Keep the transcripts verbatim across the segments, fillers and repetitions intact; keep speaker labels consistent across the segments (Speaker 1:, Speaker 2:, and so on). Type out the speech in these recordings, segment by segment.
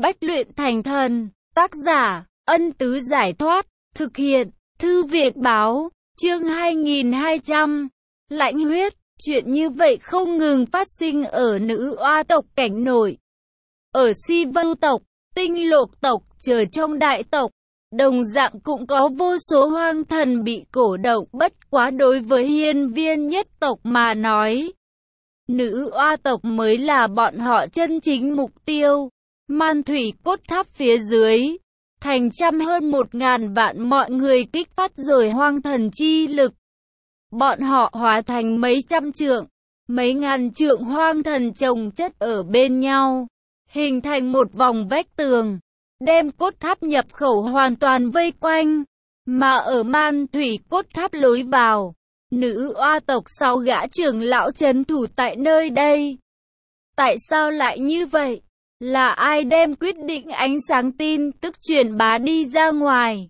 Speaker 1: Bách luyện thành thần. Tác giả, Ân Tứ Giải Thoát. Thực hiện, Thư viện Báo. Chương hai nghìn hai trăm. Lãnh huyết. Chuyện như vậy không ngừng phát sinh ở nữ oa tộc cảnh nội. Ở Si Vưu tộc, Tinh Lộc tộc, chờ trong đại tộc. Đồng dạng cũng có vô số hoang thần bị cổ động, bất quá đối với hiên viên nhất tộc mà nói. Nữ oa tộc mới là bọn họ chân chính mục tiêu. Man thủy cốt tháp phía dưới, thành trăm hơn một ngàn vạn mọi người kích phát rồi hoang thần chi lực. Bọn họ hóa thành mấy trăm trượng, mấy ngàn trượng hoang thần chồng chất ở bên nhau, hình thành một vòng vách tường, đem cốt tháp nhập khẩu hoàn toàn vây quanh. Mà ở man thủy cốt tháp lối vào, nữ oa tộc sáu gã trưởng lão trấn thủ tại nơi đây. Tại sao lại như vậy? Là ai đem quyết định ánh sáng tin tức truyền bá đi ra ngoài?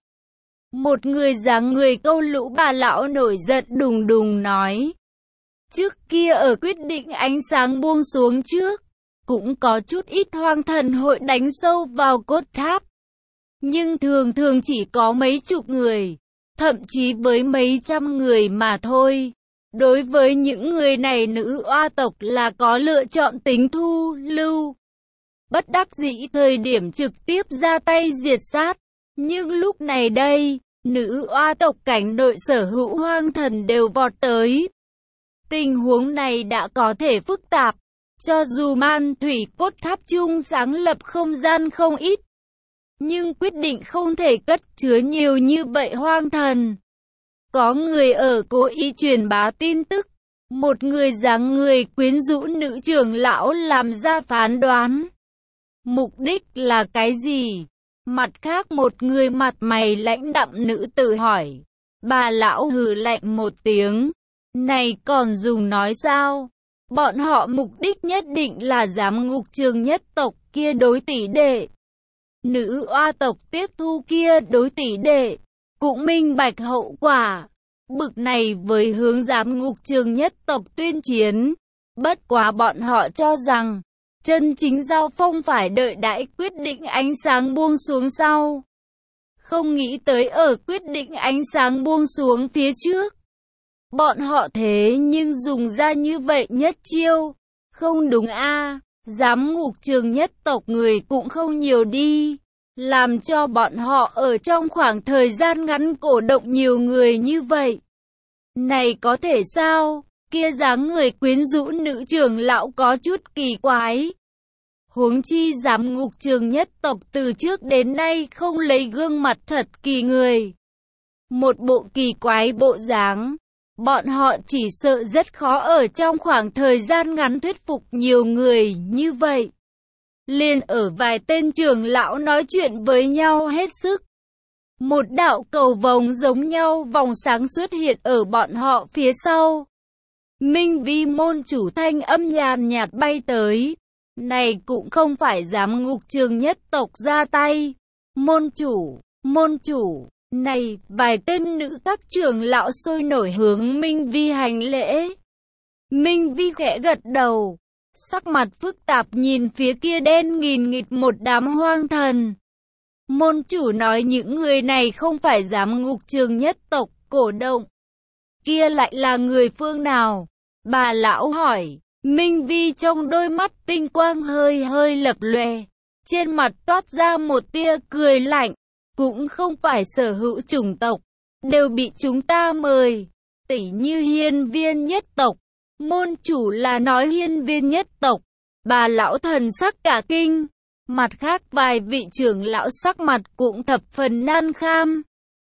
Speaker 1: Một người dáng người câu lũ bà lão nổi giận đùng đùng nói. Trước kia ở quyết định ánh sáng buông xuống trước, cũng có chút ít hoang thần hội đánh sâu vào cốt tháp. Nhưng thường thường chỉ có mấy chục người, thậm chí với mấy trăm người mà thôi. Đối với những người này nữ oa tộc là có lựa chọn tính thu lưu. Bất đắc dĩ thời điểm trực tiếp ra tay diệt sát. Nhưng lúc này đây, nữ oa tộc cảnh nội sở hữu hoang thần đều vọt tới. Tình huống này đã có thể phức tạp. Cho dù man thủy cốt tháp chung sáng lập không gian không ít, nhưng quyết định không thể cất chứa nhiều như vậy hoang thần. Có người ở cố ý truyền bá tin tức. Một người dáng người quyến rũ nữ trưởng lão làm ra phán đoán. Mục đích là cái gì? Mặt khác một người mặt mày lãnh đạm nữ tử hỏi. Bà lão hừ lạnh một tiếng. Này còn dùng nói sao? Bọn họ mục đích nhất định là giám ngục trường nhất tộc kia đối tỷ đệ. Nữ oa tộc tiếp thu kia đối tỷ đệ, cũng minh bạch hậu quả. Bực này với hướng giám ngục trường nhất tộc tuyên chiến. Bất quá bọn họ cho rằng, chân chính giao phong phải đợi đãi quyết định ánh sáng buông xuống sau. Không nghĩ tới ở quyết định ánh sáng buông xuống phía trước. Bọn họ thế nhưng dùng ra như vậy nhất chiêu. Không đúng a à, giám ngục trường nhất tộc người cũng không nhiều đi. Làm cho bọn họ ở trong khoảng thời gian ngắn cổ động nhiều người như vậy. Này có thể sao? Kia dáng người quyến rũ nữ trưởng lão có chút kỳ quái. Huống chi giám ngục trường nhất tộc từ trước đến nay không lấy gương mặt thật kỳ người. Một bộ kỳ quái bộ dáng. Bọn họ chỉ sợ rất khó ở trong khoảng thời gian ngắn thuyết phục nhiều người như vậy. Liền ở vài tên trưởng lão nói chuyện với nhau hết sức. Một đạo cầu vồng giống nhau vòng sáng xuất hiện ở bọn họ phía sau. Minh Vi môn chủ thanh âm nhàn nhạt bay tới. Này cũng không phải giám ngục trường nhất tộc ra tay. Môn chủ, môn chủ, này vài tên nữ các trưởng lão sôi nổi hướng Minh Vi hành lễ. Minh Vi khẽ gật đầu. Sắc mặt phức tạp nhìn phía kia đen nghìn nghịt một đám hoang thần. Môn chủ nói những người này không phải giám ngục trường nhất tộc cổ động. Kia lại là người phương nào? Bà lão hỏi. Minh Vi trong đôi mắt tinh quang hơi hơi lập lòe. Trên mặt toát ra một tia cười lạnh. Cũng không phải sở hữu chủng tộc. Đều bị chúng ta mời. Tỉ như hiên viên nhất tộc. Môn chủ là nói hiên viên nhất tộc. Bà lão thần sắc cả kinh. Mặt khác vài vị trưởng lão sắc mặt cũng thập phần nan kham.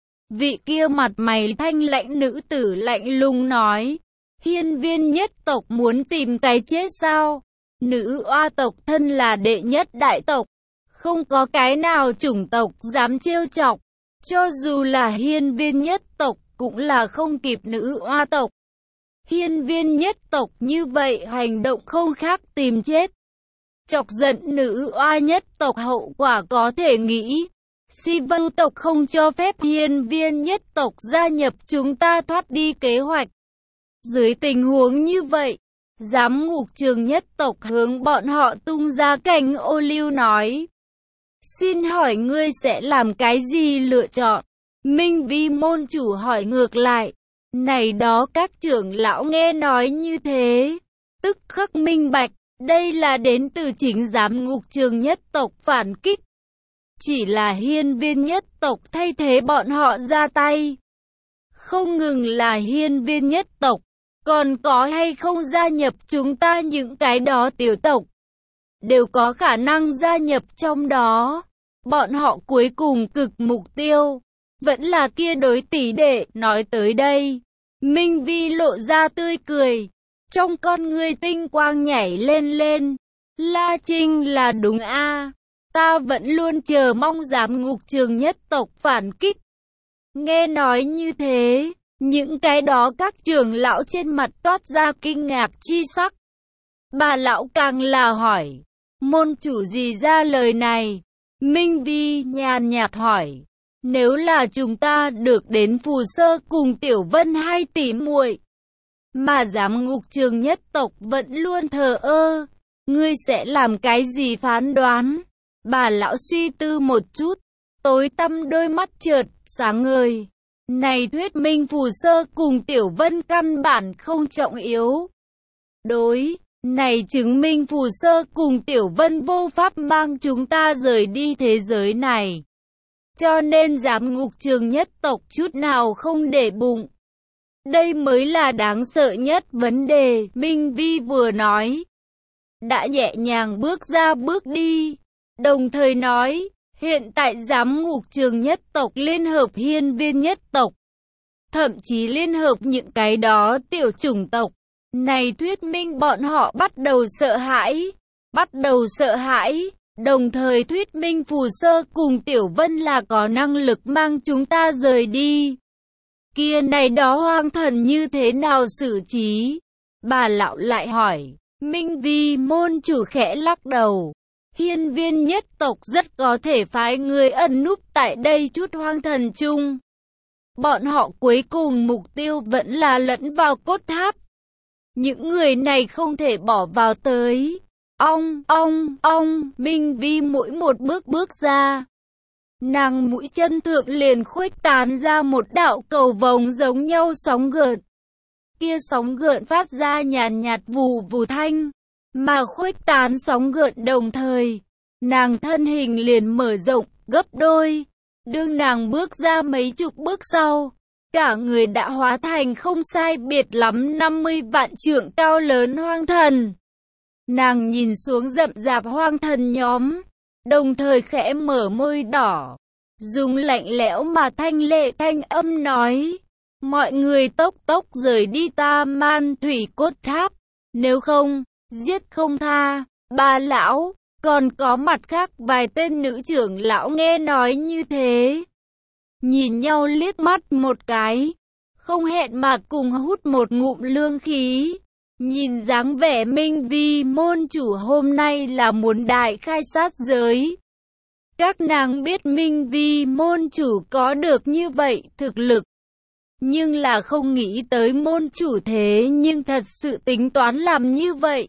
Speaker 1: Vị kia mặt mày thanh lãnh nữ tử lạnh lùng nói. Hiên viên nhất tộc muốn tìm cái chết sao? Nữ oa tộc thân là đệ nhất đại tộc. Không có cái nào chủng tộc dám trêu chọc. Cho dù là hiên viên nhất tộc cũng là không kịp nữ oa tộc. Hiên viên nhất tộc như vậy hành động không khác tìm chết. Chọc giận nữ oa nhất tộc hậu quả có thể nghĩ. Si Vưu tộc không cho phép hiên viên nhất tộc gia nhập chúng ta thoát đi kế hoạch. Dưới tình huống như vậy, giám ngục trường nhất tộc hướng bọn họ tung ra cành ô liu nói. Xin hỏi ngươi sẽ làm cái gì lựa chọn? Minh Vi môn chủ hỏi ngược lại. Này đó các trưởng lão nghe nói như thế, tức khắc minh bạch, đây là đến từ chính giám ngục trường nhất tộc phản kích. Chỉ là hiên viên nhất tộc thay thế bọn họ ra tay. Không ngừng là hiên viên nhất tộc, còn có hay không gia nhập chúng ta những cái đó tiểu tộc, đều có khả năng gia nhập trong đó. Bọn họ cuối cùng cực mục tiêu, vẫn là kia đối tỷ đệ. Nói tới đây, Minh Vi lộ ra tươi cười, trong con ngươi tinh quang nhảy lên lên. La Trinh là đúng a, ta vẫn luôn chờ mong giám ngục trường nhất tộc phản kích. Nghe nói như thế, những cái đó các trưởng lão trên mặt toát ra kinh ngạc chi sắc. Bà lão càng là hỏi, môn chủ gì ra lời này? Minh Vi nhàn nhạt hỏi, nếu là chúng ta được đến Phù Sơ cùng Tiểu Vân hai tỷ muội, mà giám ngục trường nhất tộc vẫn luôn thờ ơ, ngươi sẽ làm cái gì phán đoán? Bà lão suy tư một chút, tối tăm đôi mắt chợt sáng ngời. Này thuyết minh Phù Sơ cùng Tiểu Vân căn bản không trọng yếu. Đối, này chứng minh Phù Sơ cùng Tiểu Vân vô pháp mang chúng ta rời đi thế giới này. Cho nên giám ngục trường nhất tộc chút nào không để bụng. Đây mới là đáng sợ nhất vấn đề, Minh Vi vừa nói. Đã nhẹ nhàng bước ra bước đi, đồng thời nói, hiện tại giám ngục trường nhất tộc liên hợp hiên viên nhất tộc, thậm chí liên hợp những cái đó tiểu chủng tộc. Này thuyết minh bọn họ bắt đầu sợ hãi, bắt đầu sợ hãi, đồng thời thuyết minh Phù Sơ cùng Tiểu Vân là có năng lực mang chúng ta rời đi. Kia này đó hoang thần như thế nào xử trí? Bà lão lại hỏi. Minh Vi môn chủ khẽ lắc đầu. Hiên viên nhất tộc rất có thể phái người ẩn núp tại đây chút hoang thần chung. Bọn họ cuối cùng mục tiêu vẫn là lẫn vào cốt tháp. Những người này không thể bỏ vào tới. Ong, ong, ong, Minh Vi mỗi một bước bước ra. Nàng mũi chân thượng liền khuếch tán ra một đạo cầu vồng giống nhau sóng gợn. Kia sóng gợn phát ra nhàn nhạt vù vù thanh, mà khuếch tán sóng gợn đồng thời, nàng thân hình liền mở rộng gấp đôi. Đương nàng bước ra mấy chục bước sau, cả người đã hóa thành không sai biệt lắm năm mươi vạn trượng cao lớn hoang thần. Nàng nhìn xuống rậm rạp hoang thần nhóm, đồng thời khẽ mở môi đỏ, dùng lạnh lẽo mà thanh lệ thanh âm nói, mọi người tốc tốc rời đi ta Man Thủy Cốt Tháp, nếu không, giết không tha. Ba lão, còn có mặt khác vài tên nữ trưởng lão nghe nói như thế, nhìn nhau liếc mắt một cái, không hẹn mà cùng hút một ngụm lương khí. Nhìn dáng vẻ Minh Vi môn chủ hôm nay là muốn đại khai sát giới. Các nàng biết Minh Vi môn chủ có được như vậy thực lực, nhưng là không nghĩ tới môn chủ thế nhưng thật sự tính toán làm như vậy.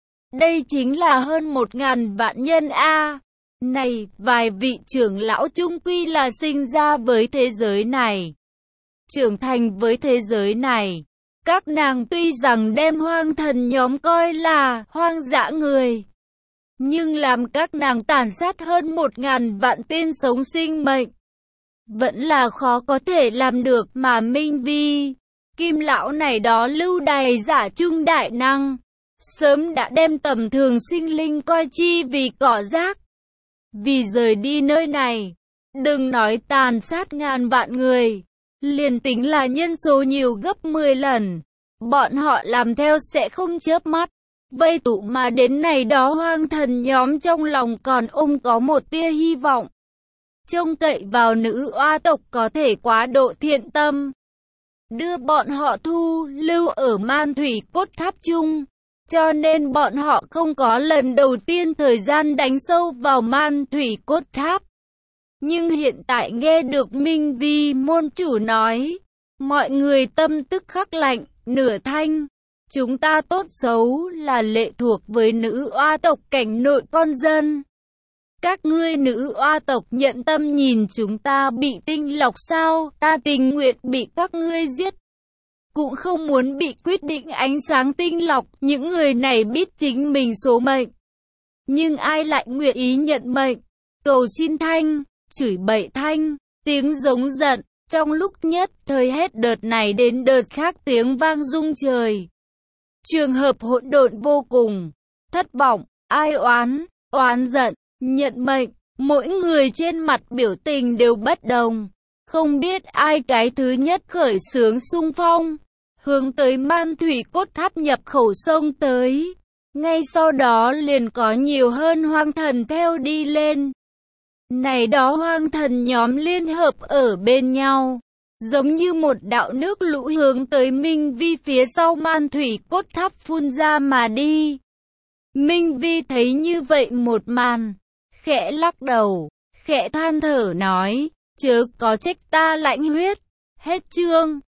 Speaker 1: Đây chính là hơn một ngàn vạn nhân a. Này, vài vị trưởng lão chung quy là sinh ra với thế giới này, trưởng thành với thế giới này. Các nàng tuy rằng đem hoang thần nhóm coi là hoang dã người, nhưng làm các nàng tàn sát hơn một ngàn vạn tên sống sinh mệnh, vẫn là khó có thể làm được. Mà Minh Vi, Kim lão này đó lưu đày giả trung đại năng, sớm đã đem tầm thường sinh linh coi chi vì cỏ rác. Vì rời đi nơi này, đừng nói tàn sát ngàn vạn người, liền tính là nhân số nhiều gấp mười lần, bọn họ làm theo sẽ không chớp mắt. Vây tụ mà đến này đó hoang thần nhóm trong lòng còn ôm có một tia hy vọng, trông cậy vào nữ oa tộc có thể quá độ thiện tâm, đưa bọn họ thu lưu ở Man Thủy Cốt Tháp chung. Cho nên bọn họ không có lần đầu tiên thời gian đánh sâu vào Man Thủy Cốt Tháp. Nhưng hiện tại nghe được Minh Vi môn chủ nói, mọi người tâm tức khắc lạnh, nửa thanh. Chúng ta tốt xấu là lệ thuộc với nữ oa tộc cảnh nội con dân. Các ngươi nữ oa tộc nhận tâm nhìn chúng ta bị tinh lọc sao, ta tình nguyện bị các ngươi giết. Cũng không muốn bị quyết định ánh sáng tinh lọc, những người này biết chính mình số mệnh. Nhưng ai lại nguyện ý nhận mệnh, cầu xin thanh, chửi bậy thanh, tiếng giống giận, trong lúc nhất thời hết đợt này đến đợt khác tiếng vang rung trời. Trường hợp hỗn độn vô cùng, thất vọng, ai oán, oán giận, nhận mệnh, mỗi người trên mặt biểu tình đều bất đồng. Không biết ai cái thứ nhất khởi xướng xung phong, hướng tới Man Thủy cốt tháp nhập khẩu sông tới. Ngay sau đó liền có nhiều hơn hoang thần theo đi lên. Này đó hoang thần nhóm liên hợp ở bên nhau, giống như một đạo nước lũ hướng tới Minh Vi phía sau Man Thủy cốt tháp phun ra mà đi. Minh Vi thấy như vậy một màn, khẽ lắc đầu, khẽ than thở nói, chớ có trách ta lãnh huyết. Hết chương.